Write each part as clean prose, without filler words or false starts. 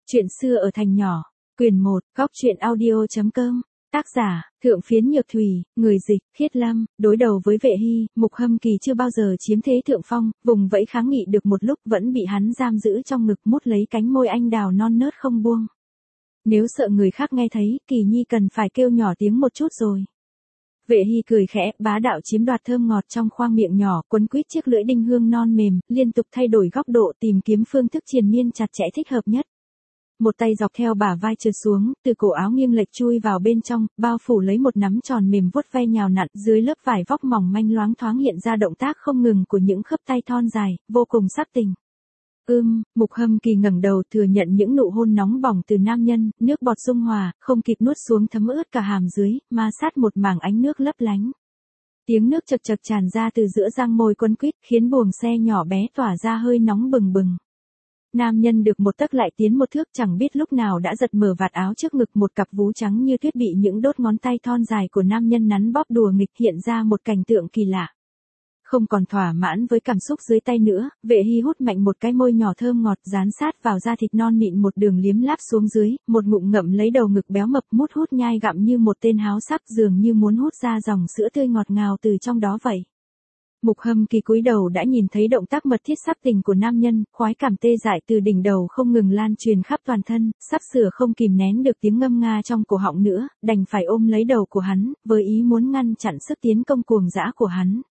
Chuyện xưa ở thành nhỏ, quyền 1, góc truyện audio.com, tác giả, Thượng Phiến Nhược Thủy, người dịch, Khiết Lâm, đối đầu với Vệ Hy, Mục Hâm Kỳ chưa bao giờ chiếm thế thượng phong, vùng vẫy kháng nghị được một lúc vẫn bị hắn giam giữ trong ngực mút lấy cánh môi anh đào non nớt không buông. Nếu sợ người khác nghe thấy, Kỳ Nhi cần phải kêu nhỏ tiếng một chút rồi. Vệ Hy cười khẽ, bá đạo chiếm đoạt thơm ngọt trong khoang miệng nhỏ, quấn quýt chiếc lưỡi đinh hương non mềm, liên tục thay đổi góc độ tìm kiếm phương thức triền miên chặt chẽ thích hợp nhất. Một tay dọc theo bả vai trượt xuống, từ cổ áo nghiêng lệch chui vào bên trong, bao phủ lấy một nắm tròn mềm vuốt ve nhào nặn, dưới lớp vải vóc mỏng manh loáng thoáng hiện ra động tác không ngừng của những khớp tay thon dài, vô cùng sắc tình. Mục Hâm Kỳ ngẩng đầu thừa nhận những nụ hôn nóng bỏng từ nam nhân, nước bọt dung hòa, không kịp nuốt xuống thấm ướt cả hàm dưới, ma sát một mảng ánh nước lấp lánh. Tiếng nước chật chật tràn ra từ giữa răng môi quấn quýt, khiến buồng xe nhỏ bé tỏa ra hơi nóng bừng bừng. Nam nhân được một tấc lại tiến một thước, chẳng biết lúc nào đã giật mở vạt áo trước ngực, một cặp vú trắng như tuyết bị những đốt ngón tay thon dài của nam nhân nắn bóp đùa nghịch, hiện ra một cảnh tượng kỳ lạ. Không còn thỏa mãn với cảm xúc dưới tay nữa, Vệ Hy hút mạnh một cái môi nhỏ thơm ngọt dán sát vào da thịt non mịn, một đường liếm láp xuống dưới, một ngụm ngậm lấy đầu ngực béo mập, mút hút nhai gặm như một tên háo sắc, dường như muốn hút ra dòng sữa tươi ngọt ngào từ trong đó vậy. Mục Hâm Kỳ cúi đầu đã nhìn thấy động tác mật thiết sắc tình của nam nhân, khoái cảm tê dại từ đỉnh đầu không ngừng lan truyền khắp toàn thân, sắp sửa không kìm nén được tiếng ngâm nga trong cổ họng nữa, đành phải ôm lấy đầu của hắn, với ý muốn ngăn chặn sức tiến công cuồng dã của hắn.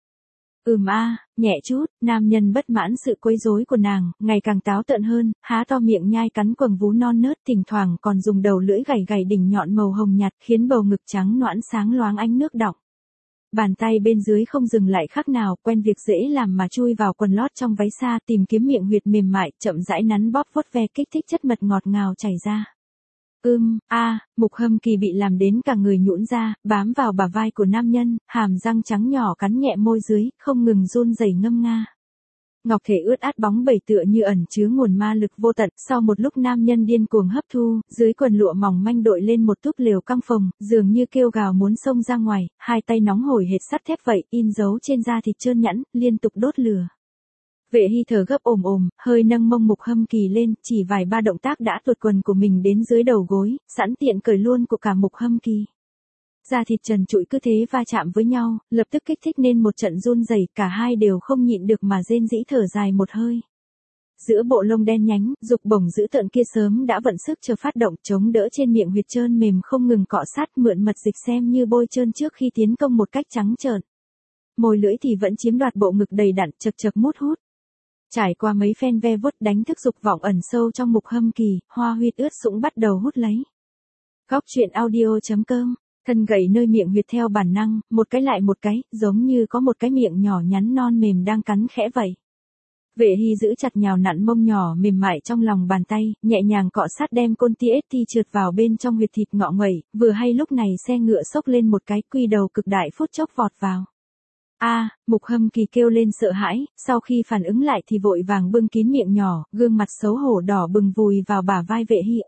Nhẹ chút, nam nhân bất mãn sự quấy rối của nàng, ngày càng táo tợn hơn, há to miệng nhai cắn quầng vú non nớt, thỉnh thoảng còn dùng đầu lưỡi gảy gảy đỉnh nhọn màu hồng nhạt, khiến bầu ngực trắng nõn sáng loáng ánh nước đọng. Bàn tay bên dưới không dừng lại khắc nào, quen việc dễ làm mà chui vào quần lót trong váy xa, tìm kiếm miệng huyệt mềm mại, chậm rãi nắn bóp vuốt ve, kích thích chất mật ngọt ngào chảy ra. Mục Hâm Kỳ bị làm đến cả người nhũn ra, bám vào bả vai của nam nhân, hàm răng trắng nhỏ cắn nhẹ môi dưới, không ngừng run rẩy ngâm nga. Ngọc thể ướt át bóng bẩy tựa như ẩn chứa nguồn ma lực vô tận, sau một lúc nam nhân điên cuồng hấp thu, dưới quần lụa mỏng manh đội lên một túp lều căng phồng, dường như kêu gào muốn xông ra ngoài, hai tay nóng hổi hệt sắt thép vậy, in dấu trên da thịt trơn nhẵn, liên tục đốt lửa. Vệ Hy thở gấp ồm, hơi nâng mông Mục Hâm Kỳ lên, chỉ vài ba động tác đã tuột quần của mình đến dưới đầu gối, sẵn tiện cởi luôn của cả Mục Hâm Kỳ. Da thịt trần trụi cứ thế va chạm với nhau, lập tức kích thích nên một trận run rẩy, cả hai đều không nhịn được mà rên rĩ thở dài một hơi. Giữa bộ lông đen nhánh, dục bổng dữ tợn kia sớm đã vận sức chờ phát động, chống đỡ trên miệng huyệt trơn mềm không ngừng cọ sát, mượn mật dịch xem như bôi trơn trước khi tiến công một cách trắng trợn. Môi lưỡi thì vẫn chiếm đoạt bộ ngực đầy đặn, chật chật mút hút. Trải qua mấy phen ve vuốt đánh thức dục vọng ẩn sâu trong Mục Hâm Kỳ, hoa huyệt ướt sũng bắt đầu hút lấy. Góc truyện audio.com, thân gầy nơi miệng huyệt theo bản năng, một cái lại một cái, giống như có một cái miệng nhỏ nhắn non mềm đang cắn khẽ vậy. Vệ Hy giữ chặt nhào nặn mông nhỏ mềm mại trong lòng bàn tay, nhẹ nhàng cọ sát đem côn TST trượt vào bên trong huyệt thịt ngọ nguậy, vừa hay lúc này xe ngựa xốc lên một cái, quy đầu cực đại phút chốc vọt vào. Mục Hâm Kỳ kêu lên sợ hãi, sau khi phản ứng lại thì vội vàng bưng kín miệng nhỏ, gương mặt xấu hổ đỏ bừng vùi vào bả vai Vệ Hy.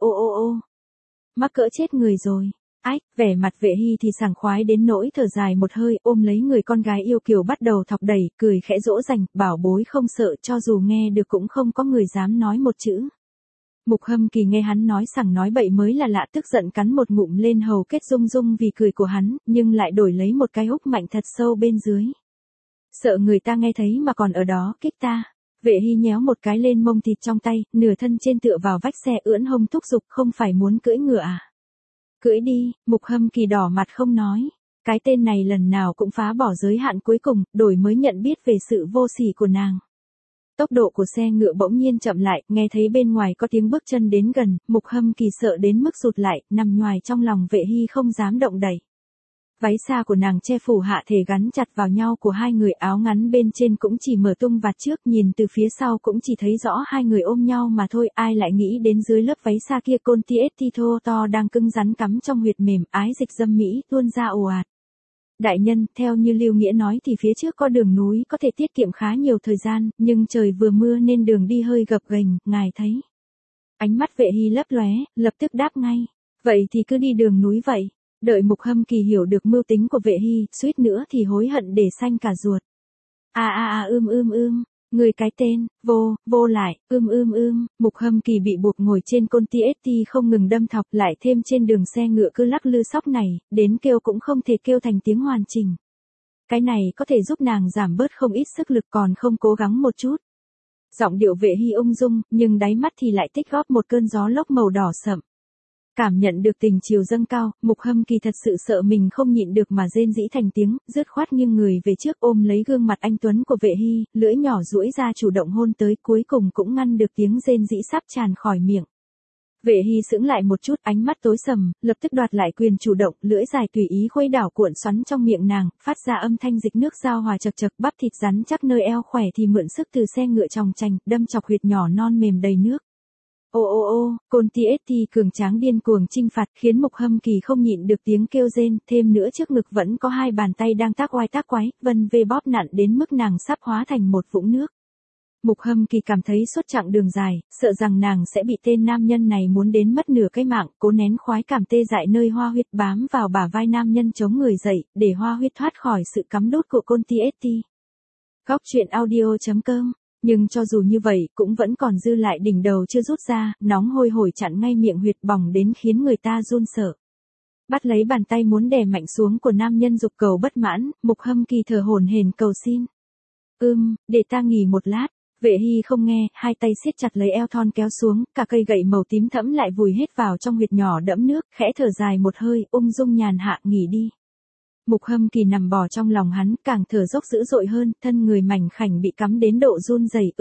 Mắc cỡ chết người rồi. Vẻ mặt Vệ Hy thì sảng khoái đến nỗi thở dài một hơi, ôm lấy người con gái yêu kiều bắt đầu thọc đẩy, cười khẽ dỗ dành, bảo bối không sợ, cho dù nghe được cũng không có người dám nói một chữ. Mục Hâm Kỳ nghe hắn nói sằng nói bậy mới là lạ, tức giận cắn một ngụm lên hầu kết rung rung vì cười của hắn, nhưng lại đổi lấy một cái húc mạnh thật sâu bên dưới. Sợ người ta nghe thấy mà còn ở đó kích ta. Vệ Hy nhéo một cái lên mông thịt trong tay, nửa thân trên tựa vào vách xe ưỡn hông thúc giục, không phải muốn cưỡi ngựa à? Cưỡi đi. Mục Hâm Kỳ đỏ mặt không nói. Cái tên này lần nào cũng phá bỏ giới hạn cuối cùng, đổi mới nhận biết về sự vô sỉ của nàng. Tốc độ của xe ngựa bỗng nhiên chậm lại, nghe thấy bên ngoài có tiếng bước chân đến gần, Mục Hâm Kỳ sợ đến mức rụt lại, nằm nhoài trong lòng Vệ Hy không dám động đậy. Váy xa của nàng che phủ hạ thể gắn chặt vào nhau của hai người, áo ngắn bên trên cũng chỉ mở tung vạt trước, nhìn từ phía sau cũng chỉ thấy rõ hai người ôm nhau mà thôi, ai lại nghĩ đến dưới lớp váy xa kia côn TST thô to đang cứng rắn cắm trong huyệt mềm, ái dịch dâm mỹ tuôn ra ồ ạt. Đại nhân, theo như Lưu Nghĩa nói thì phía trước có đường núi có thể tiết kiệm khá nhiều thời gian, nhưng trời vừa mưa nên đường đi hơi gập ghềnh, ngài thấy. Ánh mắt Vệ Hy lấp lóe, lập tức đáp ngay. Vậy thì cứ đi đường núi vậy. Đợi Mục Hâm Kỳ hiểu được mưu tính của Vệ Hy, suýt nữa thì hối hận để xanh cả ruột. Người cái tên, vô lại, Mục Hâm Kỳ bị buộc ngồi trên con TST không ngừng đâm thọc lại thêm trên đường xe ngựa cứ lắc lư sóc này, đến kêu cũng không thể kêu thành tiếng hoàn chỉnh. Cái này có thể giúp nàng giảm bớt không ít sức lực còn không cố gắng một chút. Giọng điệu Vệ Hy ung dung, nhưng đáy mắt thì lại tích góp một cơn gió lốc màu đỏ sậm. Cảm nhận được tình chiều dâng cao, Mục Hâm Kỳ thật sự sợ mình không nhịn được mà rên rỉ thành tiếng, dứt khoát nghiêng người về trước ôm lấy gương mặt anh tuấn của Vệ Hy, lưỡi nhỏ duỗi ra chủ động hôn tới, cuối cùng cũng ngăn được tiếng rên rỉ sắp tràn khỏi miệng. Vệ Hy sững lại một chút, ánh mắt tối sầm, lập tức đoạt lại quyền chủ động, lưỡi dài tùy ý khuấy đảo cuộn xoắn trong miệng nàng, phát ra âm thanh dịch nước giao hòa chật chật, bắp thịt rắn chắc nơi eo khỏe thì mượn sức từ xe ngựa tròng trành, đâm chọc huyệt nhỏ non mềm đầy nước. Ô, côn TST cường tráng điên cuồng chinh phạt khiến Mục Hâm Kỳ không nhịn được tiếng kêu rên, thêm nữa trước ngực vẫn có hai bàn tay đang tác oai tác quái, vân vê bóp nặn đến mức nàng sắp hóa thành một vũng nước. Mục Hâm Kỳ cảm thấy suốt chặng đường dài, sợ rằng nàng sẽ bị tên nam nhân này muốn đến mất nửa cái mạng, cố nén khoái cảm tê dại nơi hoa huyết bám vào bả vai nam nhân chống người dậy, để hoa huyết thoát khỏi sự cắm đút của côn TST. Góc truyện audio.com. Nhưng cho dù như vậy cũng vẫn còn dư lại đỉnh đầu chưa rút ra, nóng hôi hổi chặn ngay miệng huyệt bỏng đến khiến người ta run sợ. Bắt lấy bàn tay muốn đè mạnh xuống của nam nhân dục cầu bất mãn, Mục Hâm Kỳ thở hổn hển cầu xin. Để ta nghỉ một lát. Vệ Hy không nghe, hai tay siết chặt lấy eo thon kéo xuống, cả cây gậy màu tím thẫm lại vùi hết vào trong huyệt nhỏ đẫm nước, khẽ thở dài một hơi, ung dung nhàn hạ nghỉ đi. Mục Hâm Kỳ nằm bò trong lòng hắn, càng thở dốc dữ dội hơn, thân người mảnh khảnh bị cắm đến độ run rẩy,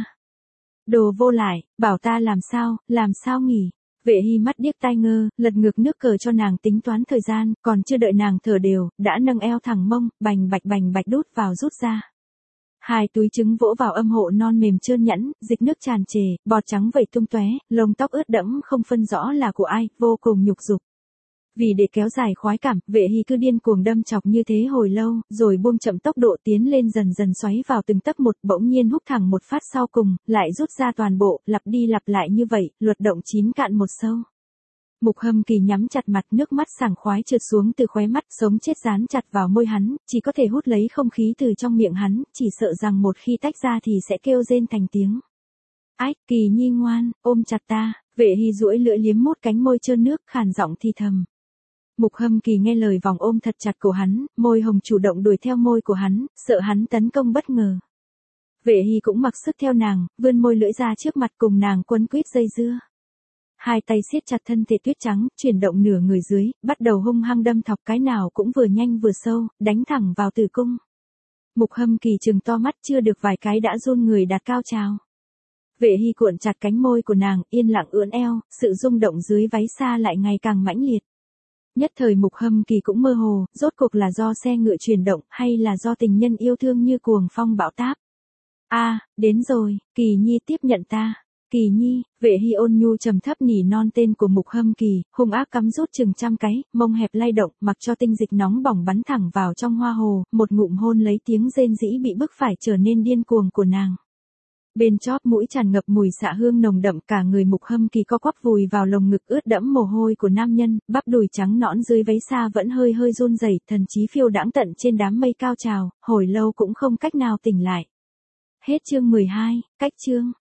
Đồ vô lại, bảo ta làm sao nghỉ. Vệ Hy mắt điếc tai ngơ, lật ngược nước cờ cho nàng tính toán thời gian, còn chưa đợi nàng thở đều, đã nâng eo thẳng mông, bành bạch đút vào rút ra. Hai túi trứng vỗ vào âm hộ non mềm trơn nhẵn, dịch nước tràn trề, bọt trắng vẩy tung tóe, lông tóc ướt đẫm không phân rõ là của ai, vô cùng nhục dục. Vì để kéo dài khoái cảm, Vệ Hy cứ điên cuồng đâm chọc như thế hồi lâu, rồi buông chậm tốc độ tiến lên dần dần xoáy vào từng tấc một, bỗng nhiên húc thẳng một phát sau cùng, lại rút ra toàn bộ, lặp đi lặp lại như vậy, luật động chín cạn một sâu. Mục Hâm Kỳ nhắm chặt mặt, nước mắt sảng khoái trượt xuống từ khóe mắt, sống chết dán chặt vào môi hắn, chỉ có thể hút lấy không khí từ trong miệng hắn, chỉ sợ rằng một khi tách ra thì sẽ kêu rên thành tiếng. Ách, Kỳ nhi ngoan, ôm chặt ta. Vệ Hy duỗi lưỡi liếm mốt cánh môi trơn nước, khàn giọng thì thầm. Mục Hâm Kỳ nghe lời vòng ôm thật chặt cổ hắn, môi hồng chủ động đuổi theo môi của hắn, sợ hắn tấn công bất ngờ. Vệ Hy cũng mặc sức theo nàng, vươn môi lưỡi ra trước mặt cùng nàng quấn quýt dây dưa. Hai tay siết chặt thân thể tuyết trắng, chuyển động nửa người dưới, bắt đầu hung hăng đâm thọc, cái nào cũng vừa nhanh vừa sâu, đánh thẳng vào tử cung. Mục Hâm Kỳ trừng to mắt, chưa được vài cái đã run người đạt cao trào. Vệ Hy cuộn chặt cánh môi của nàng, yên lặng ưỡn eo, sự rung động dưới váy xa lại ngày càng mãnh liệt. Nhất thời Mục Hâm Kỳ cũng mơ hồ, rốt cuộc là do xe ngựa chuyển động hay là do tình nhân yêu thương như cuồng phong bão táp. Đến rồi, Kỳ nhi tiếp nhận ta. Kỳ nhi, Vệ Hy ôn nhu trầm thấp nỉ non tên của Mục Hâm Kỳ, hung ác cắm rút chừng trăm cái, mông hẹp lay động, mặc cho tinh dịch nóng bỏng bắn thẳng vào trong hoa hồ, một ngụm hôn lấy tiếng rên rỉ bị bức phải trở nên điên cuồng của nàng. Bên chóp mũi tràn ngập mùi xạ hương nồng đậm, cả người Mục Hâm Kỳ co quắp vùi vào lồng ngực ướt đẫm mồ hôi của nam nhân, bắp đùi trắng nõn dưới váy xa vẫn hơi run rẩy, thần trí phiêu đãng tận trên đám mây cao trào, hồi lâu cũng không cách nào tỉnh lại. Hết chương 12, cách chương.